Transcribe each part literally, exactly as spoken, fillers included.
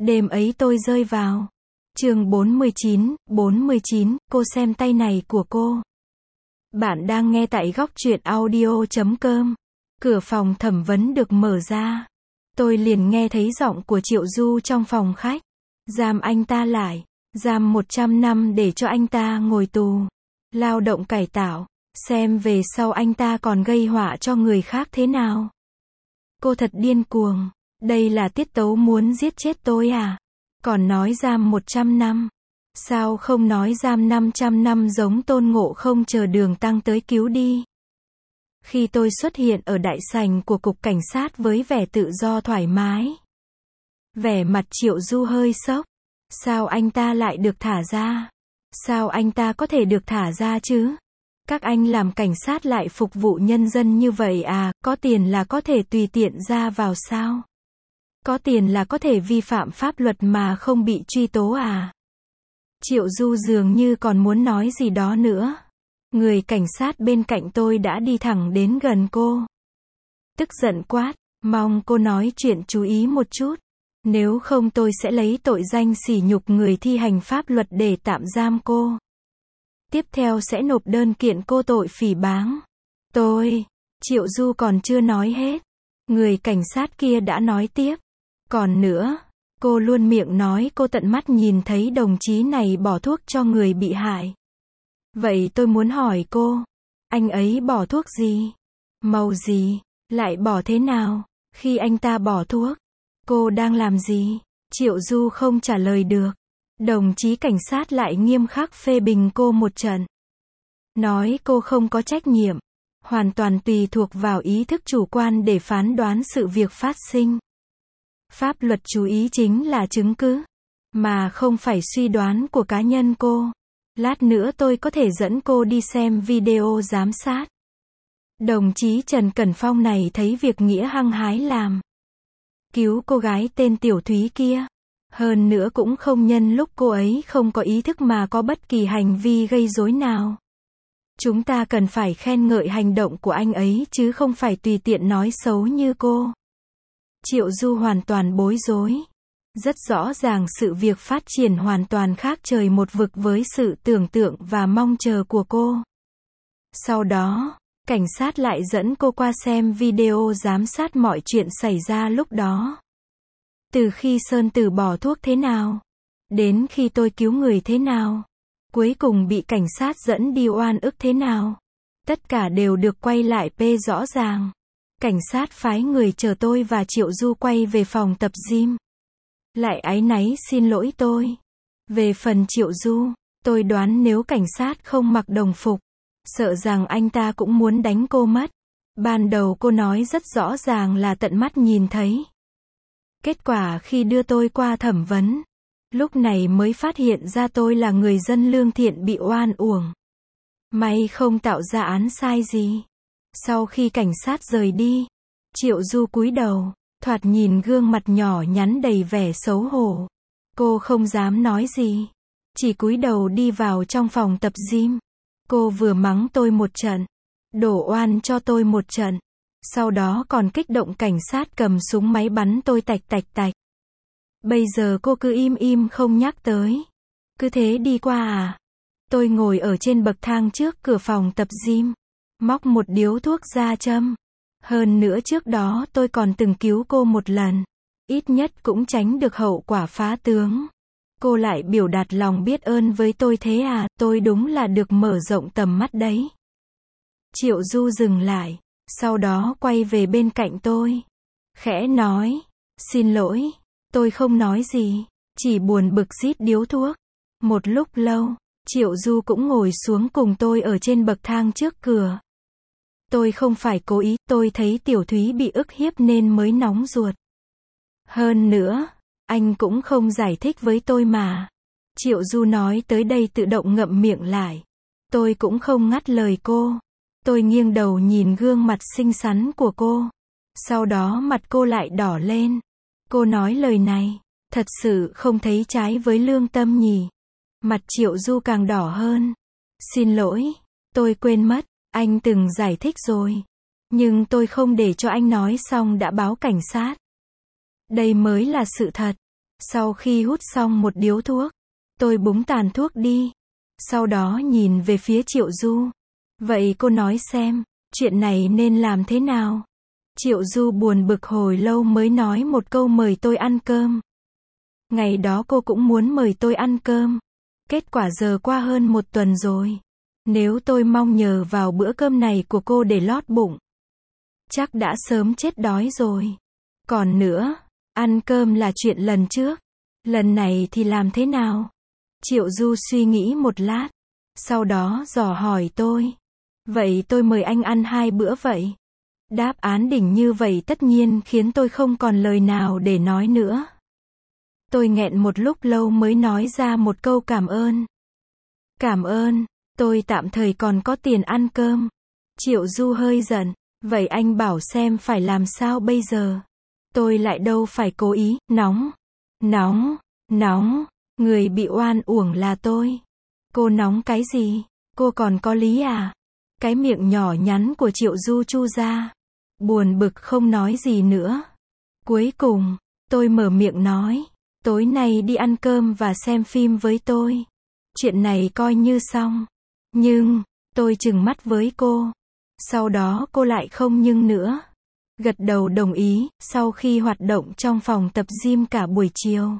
Đêm ấy tôi rơi vào. Chương bốn mươi chín, bốn mươi chín, cô xem tay này của cô. Bạn đang nghe tại góc truyện audio chấm com. Cửa phòng thẩm vấn được mở ra. Tôi liền nghe thấy giọng của Triệu Du trong phòng khách. Giam anh ta lại. Giam một trăm năm để cho anh ta ngồi tù. Lao động cải tạo. Xem về sau anh ta còn gây họa cho người khác thế nào. Cô thật điên cuồng. Đây là tiết tấu muốn giết chết tôi à? Còn nói giam một trăm năm. Sao không nói giam năm trăm năm giống Tôn Ngộ Không chờ Đường Tăng tới cứu đi? Khi tôi xuất hiện ở đại sảnh của cục cảnh sát với vẻ tự do thoải mái. Vẻ mặt Triệu Du hơi sốc. Sao anh ta lại được thả ra? Sao anh ta có thể được thả ra chứ? Các anh làm cảnh sát lại phục vụ nhân dân như vậy à? Có tiền là có thể tùy tiện ra vào sao? Có tiền là có thể vi phạm pháp luật mà không bị truy tố à? Triệu Du dường như còn muốn nói gì đó nữa. Người cảnh sát bên cạnh tôi đã đi thẳng đến gần cô. Tức giận quát, mong cô nói chuyện chú ý một chút. Nếu không tôi sẽ lấy tội danh sỉ nhục người thi hành pháp luật để tạm giam cô. Tiếp theo sẽ nộp đơn kiện cô tội phỉ báng. Tôi, Triệu Du còn chưa nói hết. Người cảnh sát kia đã nói tiếp. Còn nữa, cô luôn miệng nói cô tận mắt nhìn thấy đồng chí này bỏ thuốc cho người bị hại. Vậy tôi muốn hỏi cô, anh ấy bỏ thuốc gì? Màu gì? Lại bỏ thế nào? Khi anh ta bỏ thuốc, cô đang làm gì? Triệu Du không trả lời được. Đồng chí cảnh sát lại nghiêm khắc phê bình cô một trận. Nói cô không có trách nhiệm. Hoàn toàn tùy thuộc vào ý thức chủ quan để phán đoán sự việc phát sinh. Pháp luật chú ý chính là chứng cứ, mà không phải suy đoán của cá nhân cô. Lát nữa tôi có thể dẫn cô đi xem video giám sát. Đồng chí Trần Cẩn Phong này thấy việc nghĩa hăng hái làm. Cứu cô gái tên Tiểu Thúy kia. Hơn nữa cũng không nhân lúc cô ấy không có ý thức mà có bất kỳ hành vi gây rối nào. Chúng ta cần phải khen ngợi hành động của anh ấy chứ không phải tùy tiện nói xấu như cô. Triệu Du hoàn toàn bối rối. Rất rõ ràng sự việc phát triển hoàn toàn khác trời một vực với sự tưởng tượng và mong chờ của cô. Sau đó, cảnh sát lại dẫn cô qua xem video giám sát mọi chuyện xảy ra lúc đó. Từ khi Sơn Tử bỏ thuốc thế nào, đến khi tôi cứu người thế nào, cuối cùng bị cảnh sát dẫn đi oan ức thế nào. Tất cả đều được quay lại pê rõ ràng. Cảnh sát phái người chờ tôi và Triệu Du quay về phòng tập gym. Lại áy náy xin lỗi tôi. Về phần Triệu Du, tôi đoán nếu cảnh sát không mặc đồng phục, sợ rằng anh ta cũng muốn đánh cô mất. Ban đầu cô nói rất rõ ràng là tận mắt nhìn thấy. Kết quả khi đưa tôi qua thẩm vấn, lúc này mới phát hiện ra tôi là người dân lương thiện bị oan uổng. May không tạo ra án sai gì. Sau khi cảnh sát rời đi, Triệu Du cúi đầu, thoạt nhìn gương mặt nhỏ nhắn đầy vẻ xấu hổ. Cô không dám nói gì, chỉ cúi đầu đi vào trong phòng tập gym. Cô vừa mắng tôi một trận, đổ oan cho tôi một trận, sau đó còn kích động cảnh sát cầm súng máy bắn tôi tạch tạch tạch. Bây giờ cô cứ im im không nhắc tới. Cứ thế đi qua à? Tôi ngồi ở trên bậc thang trước cửa phòng tập gym, móc một điếu thuốc ra châm. Hơn nữa trước đó tôi còn từng cứu cô một lần. Ít nhất cũng tránh được hậu quả phá tướng. Cô lại biểu đạt lòng biết ơn với tôi thế à? Tôi đúng là được mở rộng tầm mắt đấy. Triệu Du dừng lại, sau đó quay về bên cạnh tôi. Khẽ nói, xin lỗi, tôi không nói gì, chỉ buồn bực rít điếu thuốc. Một lúc lâu, Triệu Du cũng ngồi xuống cùng tôi ở trên bậc thang trước cửa. Tôi không phải cố ý, tôi thấy Tiểu Thúy bị ức hiếp nên mới nóng ruột. Hơn nữa, anh cũng không giải thích với tôi mà. Triệu Du nói tới đây tự động ngậm miệng lại. Tôi cũng không ngắt lời cô. Tôi nghiêng đầu nhìn gương mặt xinh xắn của cô. Sau đó mặt cô lại đỏ lên. Cô nói lời này, thật sự không thấy trái với lương tâm nhỉ. Mặt Triệu Du càng đỏ hơn. Xin lỗi, tôi quên mất. Anh từng giải thích rồi. Nhưng tôi không để cho anh nói xong đã báo cảnh sát. Đây mới là sự thật. Sau khi hút xong một điếu thuốc, tôi búng tàn thuốc đi. Sau đó nhìn về phía Triệu Du. Vậy cô nói xem, chuyện này nên làm thế nào? Triệu Du buồn bực hồi lâu mới nói một câu mời tôi ăn cơm. Ngày đó cô cũng muốn mời tôi ăn cơm. Kết quả giờ qua hơn một tuần rồi. Nếu tôi mong nhờ vào bữa cơm này của cô để lót bụng, chắc đã sớm chết đói rồi. Còn nữa, ăn cơm là chuyện lần trước. Lần này thì làm thế nào? Triệu Du suy nghĩ một lát. Sau đó dò hỏi tôi. Vậy tôi mời anh ăn hai bữa vậy? Đáp án đỉnh như vậy tất nhiên khiến tôi không còn lời nào để nói nữa. Tôi nghẹn một lúc lâu mới nói ra một câu cảm ơn. Cảm ơn, tôi tạm thời còn có tiền ăn cơm. Triệu Du hơi giận. Vậy anh bảo xem phải làm sao bây giờ? Tôi lại đâu phải cố ý, nóng, nóng, nóng, người bị oan uổng là tôi. Cô nóng cái gì? Cô còn có lý à? Cái miệng nhỏ nhắn của Triệu Du chu ra. Buồn bực không nói gì nữa. Cuối cùng, tôi mở miệng nói. Tối nay đi ăn cơm và xem phim với tôi. Chuyện này coi như xong. Nhưng, tôi trừng mắt với cô. Sau đó cô lại không nhưng nữa. Gật đầu đồng ý, sau khi hoạt động trong phòng tập gym cả buổi chiều.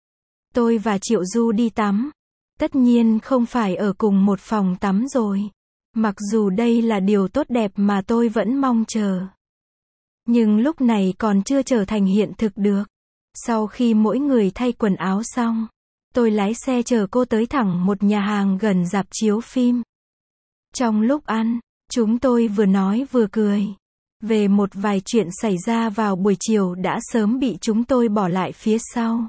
Tôi và Triệu Du đi tắm. Tất nhiên không phải ở cùng một phòng tắm rồi. Mặc dù đây là điều tốt đẹp mà tôi vẫn mong chờ. Nhưng lúc này còn chưa trở thành hiện thực được. Sau khi mỗi người thay quần áo xong, tôi lái xe chở cô tới thẳng một nhà hàng gần rạp chiếu phim. Trong lúc ăn, chúng tôi vừa nói vừa cười. Về một vài chuyện xảy ra vào buổi chiều đã sớm bị chúng tôi bỏ lại phía sau.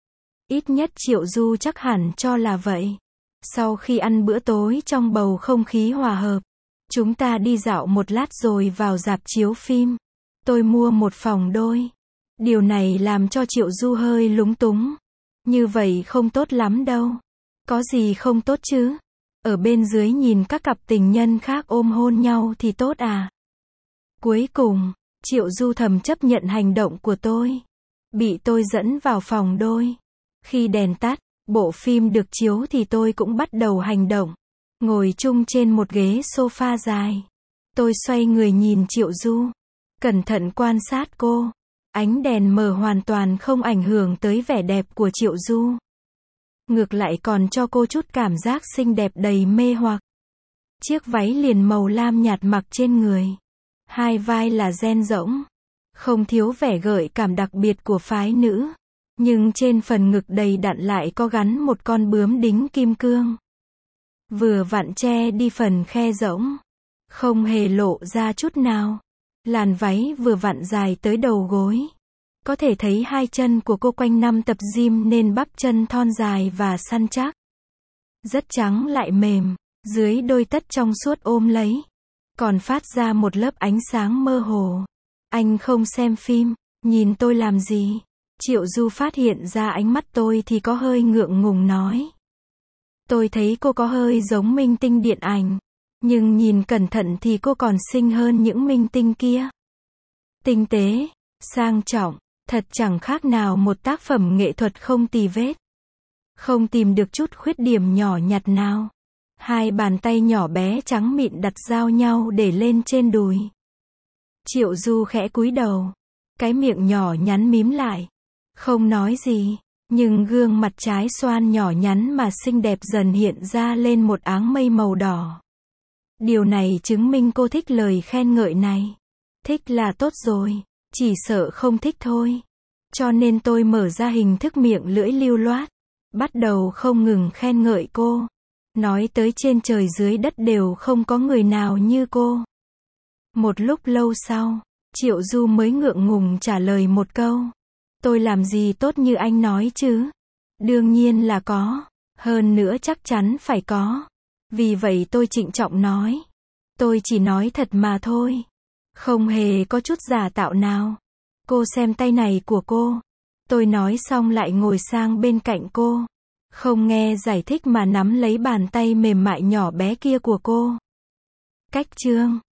Ít nhất Triệu Du chắc hẳn cho là vậy. Sau khi ăn bữa tối trong bầu không khí hòa hợp, chúng ta đi dạo một lát rồi vào rạp chiếu phim. Tôi mua một phòng đôi. Điều này làm cho Triệu Du hơi lúng túng. Như vậy không tốt lắm đâu. Có gì không tốt chứ? Ở bên dưới nhìn các cặp tình nhân khác ôm hôn nhau thì tốt à? Cuối cùng, Triệu Du thầm chấp nhận hành động của tôi. Bị tôi dẫn vào phòng đôi. Khi đèn tắt, bộ phim được chiếu thì tôi cũng bắt đầu hành động. Ngồi chung trên một ghế sofa dài. Tôi xoay người nhìn Triệu Du. Cẩn thận quan sát cô. Ánh đèn mờ hoàn toàn không ảnh hưởng tới vẻ đẹp của Triệu Du. Ngược lại còn cho cô chút cảm giác xinh đẹp đầy mê hoặc. Chiếc váy liền màu lam nhạt mặc trên người. Hai vai là ren rỗng. Không thiếu vẻ gợi cảm đặc biệt của phái nữ. Nhưng trên phần ngực đầy đặn lại có gắn một con bướm đính kim cương. Vừa vặn che đi phần khe rỗng. Không hề lộ ra chút nào. Làn váy vừa vặn dài tới đầu gối. Có thể thấy hai chân của cô quanh năm tập gym nên bắp chân thon dài và săn chắc. Rất trắng lại mềm, dưới đôi tất trong suốt ôm lấy. Còn phát ra một lớp ánh sáng mơ hồ. Anh không xem phim, nhìn tôi làm gì? Triệu Du phát hiện ra ánh mắt tôi thì có hơi ngượng ngùng nói. Tôi thấy cô có hơi giống minh tinh điện ảnh. Nhưng nhìn cẩn thận thì cô còn xinh hơn những minh tinh kia. Tinh tế, sang trọng, thật chẳng khác nào một tác phẩm nghệ thuật không tì vết. Không tìm được chút khuyết điểm nhỏ nhặt nào. Hai bàn tay nhỏ bé trắng mịn đặt giao nhau để lên trên đùi. Triệu Du khẽ cúi đầu. Cái miệng nhỏ nhắn mím lại. Không nói gì, nhưng gương mặt trái xoan nhỏ nhắn mà xinh đẹp dần hiện ra lên một áng mây màu đỏ. Điều này chứng minh cô thích lời khen ngợi này. Thích là tốt rồi, chỉ sợ không thích thôi. Cho nên tôi mở ra hình thức miệng lưỡi lưu loát. Bắt đầu không ngừng khen ngợi cô. Nói tới trên trời dưới đất đều không có người nào như cô. Một lúc lâu sau, Triệu Du mới ngượng ngùng trả lời một câu. Tôi làm gì tốt như anh nói chứ? Đương nhiên là có. Hơn nữa chắc chắn phải có. Vì vậy tôi trịnh trọng nói. Tôi chỉ nói thật mà thôi. Không hề có chút giả tạo nào. Cô xem tay này của cô. Tôi nói xong lại ngồi sang bên cạnh cô. Không nghe giải thích mà nắm lấy bàn tay mềm mại nhỏ bé kia của cô. Cách chương